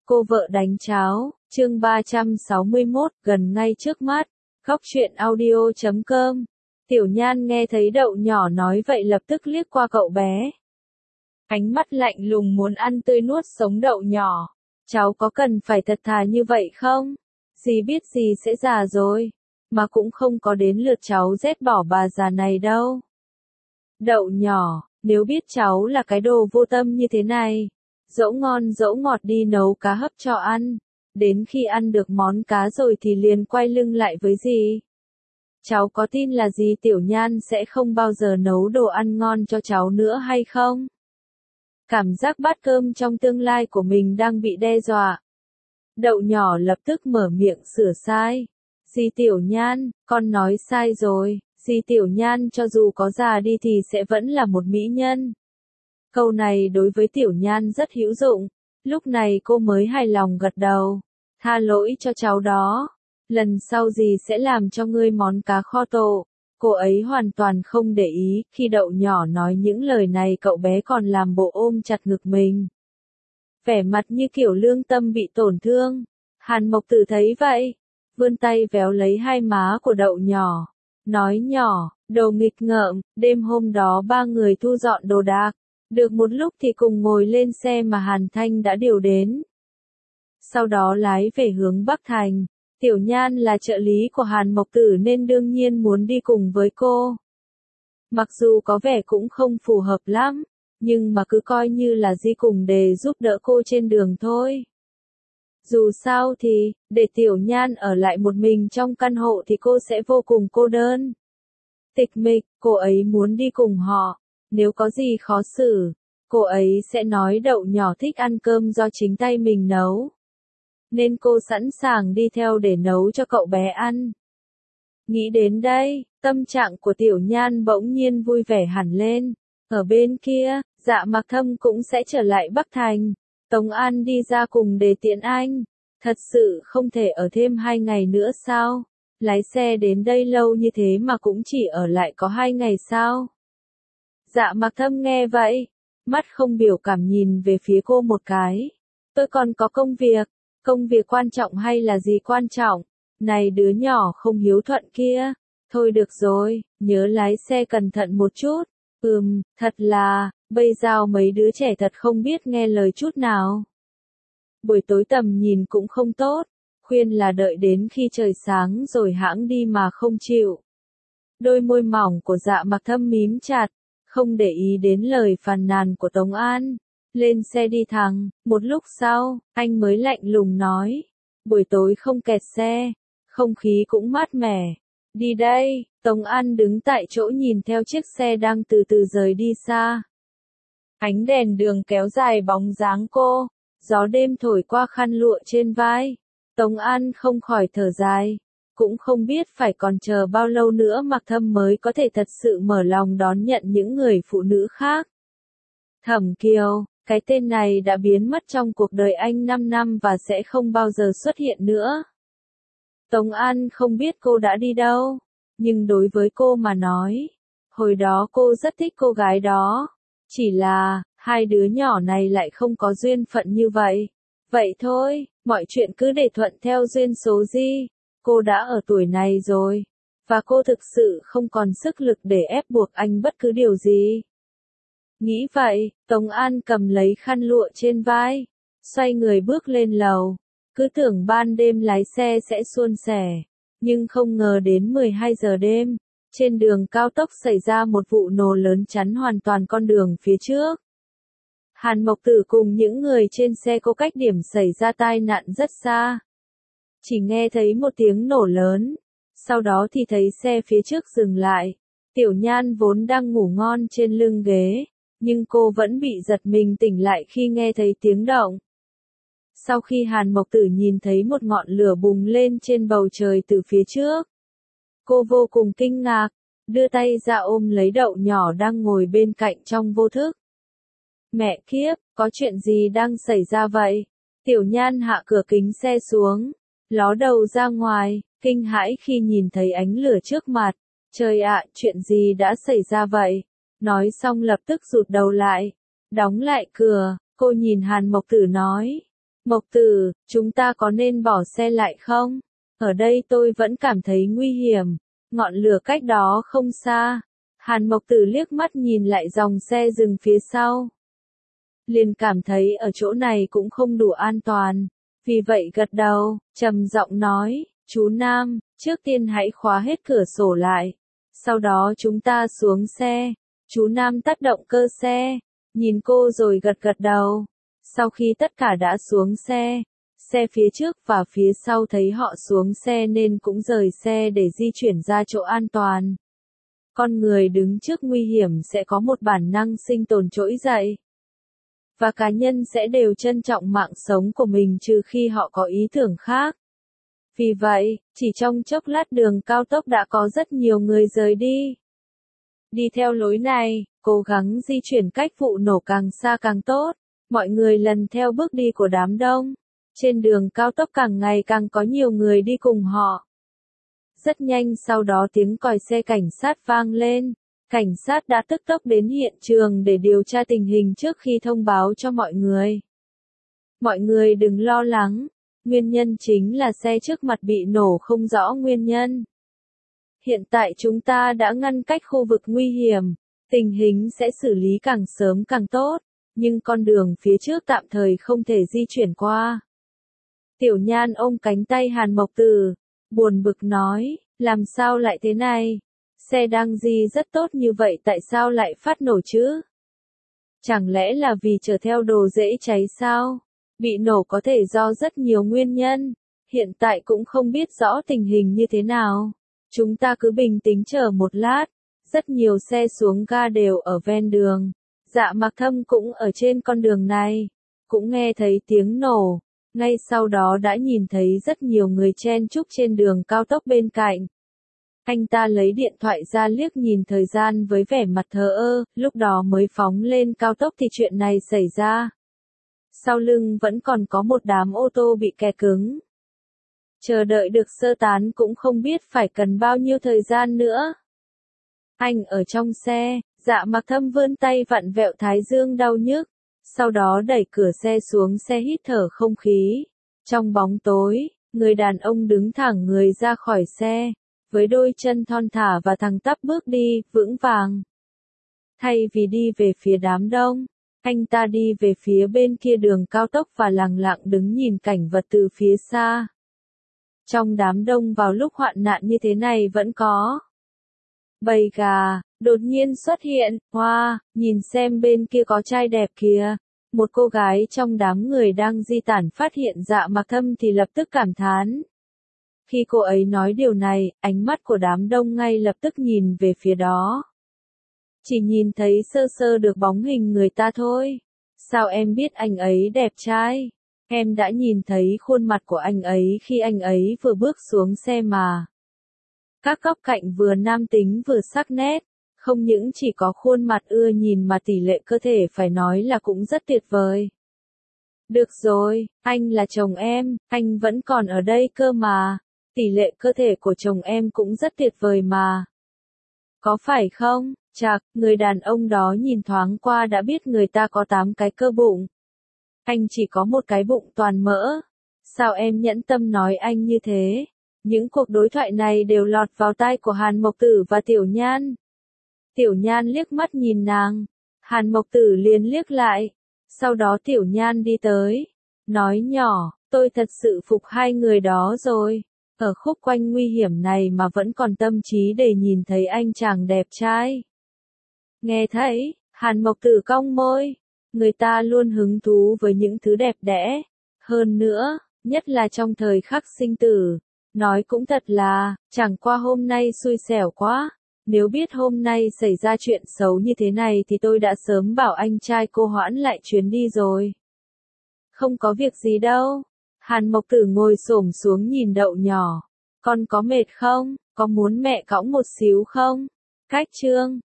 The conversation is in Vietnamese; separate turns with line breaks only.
Cô vợ đánh cháo, chương 361, gần ngay trước mắt. Góc truyện audio.com. Tiểu Nhan nghe thấy Đậu Nhỏ nói vậy lập tức liếc qua cậu bé. Ánh mắt lạnh lùng muốn ăn tươi nuốt sống Đậu Nhỏ. Cháu có cần phải thật thà như vậy không? Dì biết dì sẽ già rồi, mà cũng không có đến lượt cháu ghét bỏ bà già này đâu. Đậu Nhỏ, nếu biết cháu là cái đồ vô tâm như thế này, dẫu ngon dẫu ngọt đi nấu cá hấp cho ăn, đến khi ăn được món cá rồi thì liền quay lưng lại với dì. Cháu có tin là dì Tiểu Nhan sẽ không bao giờ nấu đồ ăn ngon cho cháu nữa hay không? Cảm giác bát cơm trong tương lai của mình đang bị đe dọa. Đậu Nhỏ lập tức mở miệng sửa sai. Dì Tiểu Nhan, con nói sai rồi, dì Tiểu Nhan cho dù có già đi thì sẽ vẫn là một mỹ nhân. Câu này đối với Tiểu Nhan rất hữu dụng, lúc này cô mới hài lòng gật đầu. Tha lỗi cho cháu đó, lần sau dì sẽ làm cho ngươi món cá kho tộ. Cô ấy hoàn toàn không để ý, khi Đậu Nhỏ nói những lời này cậu bé còn làm bộ ôm chặt ngực mình. Vẻ mặt như kiểu lương tâm bị tổn thương. Hàn Mộc Tử thấy vậy, vươn tay véo lấy hai má của Đậu Nhỏ, nói nhỏ, đồ nghịch ngợm, đêm hôm đó ba người thu dọn đồ đạc, được một lúc thì cùng ngồi lên xe mà Hàn Thanh đã điều đến. Sau đó lái về hướng Bắc Thành. Tiểu Nhan là trợ lý của Hàn Mộc Tử nên đương nhiên muốn đi cùng với cô. Mặc dù có vẻ cũng không phù hợp lắm, nhưng mà cứ coi như là đi cùng để giúp đỡ cô trên đường thôi. Dù sao thì, để Tiểu Nhan ở lại một mình trong căn hộ thì cô sẽ vô cùng cô đơn. Tịch mịch, cô ấy muốn đi cùng họ. Nếu có gì khó xử, cô ấy sẽ nói Đậu Nhỏ thích ăn cơm do chính tay mình nấu. Nên cô sẵn sàng đi theo để nấu cho cậu bé ăn. Nghĩ đến đây, tâm trạng của Tiểu Nhan bỗng nhiên vui vẻ hẳn lên. Ở bên kia, Dạ Mặc Thâm cũng sẽ trở lại Bắc Thành. Tống An đi ra cùng để tiễn anh. Thật sự không thể ở thêm 2 ngày nữa sao? Lái xe đến đây lâu như thế mà cũng chỉ ở lại có 2 ngày sao? Dạ Mặc Thâm nghe vậy, mắt không biểu cảm nhìn về phía cô một cái. Tôi còn có công việc quan trọng hay là gì quan trọng? Này đứa nhỏ không hiếu thuận kia. Thôi được rồi, nhớ lái xe cẩn thận một chút. Thật là, bây giờ mấy đứa trẻ thật không biết nghe lời chút nào. Buổi tối tầm nhìn cũng không tốt, khuyên là đợi đến khi trời sáng rồi hãng đi mà không chịu. Đôi môi mỏng của Dạ Mặc Thâm mím chặt, không để ý đến lời phàn nàn của Tống An. Lên xe đi thẳng, một lúc sau, anh mới lạnh lùng nói. Buổi tối không kẹt xe, không khí cũng mát mẻ. Đi đây, Tống An đứng tại chỗ nhìn theo chiếc xe đang từ từ rời đi xa. Ánh đèn đường kéo dài bóng dáng cô, gió đêm thổi qua khăn lụa trên vai. Tống An không khỏi thở dài, cũng không biết phải còn chờ bao lâu nữa Mặc Thâm mới có thể thật sự mở lòng đón nhận những người phụ nữ khác. Thẩm Kiều, cái tên này đã biến mất trong cuộc đời anh 5 năm và sẽ không bao giờ xuất hiện nữa. Tống An không biết cô đã đi đâu, nhưng đối với cô mà nói, hồi đó cô rất thích cô gái đó. Chỉ là, hai đứa nhỏ này lại không có duyên phận như vậy. Vậy thôi, mọi chuyện cứ để thuận theo duyên số đi. Cô đã ở tuổi này rồi, và cô thực sự không còn sức lực để ép buộc anh bất cứ điều gì. Nghĩ vậy, Tống An cầm lấy khăn lụa trên vai, xoay người bước lên lầu. Cứ tưởng ban đêm lái xe sẽ suôn sẻ, nhưng không ngờ đến 12 giờ đêm, trên đường cao tốc xảy ra một vụ nổ lớn chắn hoàn toàn con đường phía trước. Hàn Mộc Tử cùng những người trên xe có cách điểm xảy ra tai nạn rất xa. Chỉ nghe thấy một tiếng nổ lớn, sau đó thì thấy xe phía trước dừng lại. Tiểu Nhan vốn đang ngủ ngon trên lưng ghế, nhưng cô vẫn bị giật mình tỉnh lại khi nghe thấy tiếng động. Sau khi Hàn Mộc Tử nhìn thấy một ngọn lửa bùng lên trên bầu trời từ phía trước, cô vô cùng kinh ngạc, đưa tay ra ôm lấy Đậu Nhỏ đang ngồi bên cạnh trong vô thức. Mẹ kiếp, có chuyện gì đang xảy ra vậy? Tiểu Nhan hạ cửa kính xe xuống, ló đầu ra ngoài, kinh hãi khi nhìn thấy ánh lửa trước mặt. Trời ạ, chuyện gì đã xảy ra vậy? Nói xong lập tức rụt đầu lại, đóng lại cửa, cô nhìn Hàn Mộc Tử nói. Mộc Tử, chúng ta có nên bỏ xe lại không? Ở đây tôi vẫn cảm thấy nguy hiểm. Ngọn lửa cách đó không xa. Hàn Mộc Tử liếc mắt nhìn lại dòng xe dừng phía sau. Liền cảm thấy ở chỗ này cũng không đủ an toàn. Vì vậy gật đầu, trầm giọng nói, chú Nam, trước tiên hãy khóa hết cửa sổ lại. Sau đó chúng ta xuống xe. Chú Nam tắt động cơ xe, nhìn cô rồi gật gật đầu. Sau khi tất cả đã xuống xe, xe phía trước và phía sau thấy họ xuống xe nên cũng rời xe để di chuyển ra chỗ an toàn. Con người đứng trước nguy hiểm sẽ có một bản năng sinh tồn trỗi dậy. Và cá nhân sẽ đều trân trọng mạng sống của mình trừ khi họ có ý tưởng khác. Vì vậy, chỉ trong chốc lát đường cao tốc đã có rất nhiều người rời đi. Đi theo lối này, cố gắng di chuyển cách vụ nổ càng xa càng tốt. Mọi người lần theo bước đi của đám đông. Trên đường cao tốc càng ngày càng có nhiều người đi cùng họ. Rất nhanh sau đó tiếng còi xe cảnh sát vang lên. Cảnh sát đã tức tốc đến hiện trường để điều tra tình hình trước khi thông báo cho mọi người. Mọi người đừng lo lắng. Nguyên nhân chính là xe trước mặt bị nổ không rõ nguyên nhân. Hiện tại chúng ta đã ngăn cách khu vực nguy hiểm. Tình hình sẽ xử lý càng sớm càng tốt. Nhưng con đường phía trước tạm thời không thể di chuyển qua. Tiểu Nhan ôm cánh tay Hàn Mộc Tử, buồn bực nói, làm sao lại thế này? Xe đang di rất tốt như vậy tại sao lại phát nổ chứ? Chẳng lẽ là vì chở theo đồ dễ cháy sao? Bị nổ có thể do rất nhiều nguyên nhân, hiện tại cũng không biết rõ tình hình như thế nào. Chúng ta cứ bình tĩnh chờ một lát, rất nhiều xe xuống ga đều ở ven đường. Dạ Mặc Thâm cũng ở trên con đường này, cũng nghe thấy tiếng nổ, ngay sau đó đã nhìn thấy rất nhiều người chen chúc trên đường cao tốc bên cạnh. Anh ta lấy điện thoại ra liếc nhìn thời gian với vẻ mặt thờ ơ, lúc đó mới phóng lên cao tốc thì chuyện này xảy ra. Sau lưng vẫn còn có một đám ô tô bị kẹt cứng. Chờ đợi được sơ tán cũng không biết phải cần bao nhiêu thời gian nữa. Anh ở trong xe. Dạ Mặc Thâm vươn tay vặn vẹo thái dương đau nhức, sau đó đẩy cửa xe xuống xe hít thở không khí. Trong bóng tối, người đàn ông đứng thẳng người ra khỏi xe, với đôi chân thon thả và thẳng tắp bước đi, vững vàng. Thay vì đi về phía đám đông, anh ta đi về phía bên kia đường cao tốc và lặng lặng đứng nhìn cảnh vật từ phía xa. Trong đám đông vào lúc hoạn nạn như thế này vẫn có bầy gà đột nhiên xuất hiện, hoa, nhìn xem bên kia có trai đẹp kìa. Một cô gái trong đám người đang di tản phát hiện Dạ Mặc Thâm thì lập tức cảm thán. Khi cô ấy nói điều này, ánh mắt của đám đông ngay lập tức nhìn về phía đó. Chỉ nhìn thấy sơ sơ được bóng hình người ta thôi. Sao em biết anh ấy đẹp trai? Em đã nhìn thấy khuôn mặt của anh ấy khi anh ấy vừa bước xuống xe mà. Các góc cạnh vừa nam tính vừa sắc nét. Không những chỉ có khuôn mặt ưa nhìn mà tỷ lệ cơ thể phải nói là cũng rất tuyệt vời. Được rồi, anh là chồng em, anh vẫn còn ở đây cơ mà. Tỷ lệ cơ thể của chồng em cũng rất tuyệt vời mà. Có phải không? Chạc, người đàn ông đó nhìn thoáng qua đã biết người ta có 8 cái cơ bụng. Anh chỉ có một cái bụng toàn mỡ. Sao em nhẫn tâm nói anh như thế? Những cuộc đối thoại này đều lọt vào tai của Hàn Mộc Tử và Tiểu Nhan. Tiểu Nhan liếc mắt nhìn nàng. Hàn Mộc Tử liền liếc lại. Sau đó Tiểu Nhan đi tới. Nói nhỏ, tôi thật sự phục hai người đó rồi. Ở khúc quanh nguy hiểm này mà vẫn còn tâm trí để nhìn thấy anh chàng đẹp trai. Nghe thấy, Hàn Mộc Tử cong môi. Người ta luôn hứng thú với những thứ đẹp đẽ. Hơn nữa, nhất là trong thời khắc sinh tử. Nói cũng thật là, chẳng qua hôm nay xui xẻo quá. Nếu biết hôm nay xảy ra chuyện xấu như thế này thì tôi đã sớm bảo anh trai cô hoãn lại chuyến đi rồi. Không có việc gì đâu. Hàn Mộc Tử ngồi xổm xuống nhìn đậu nhỏ. Con có mệt không? Có muốn mẹ cõng một xíu không? Cách chương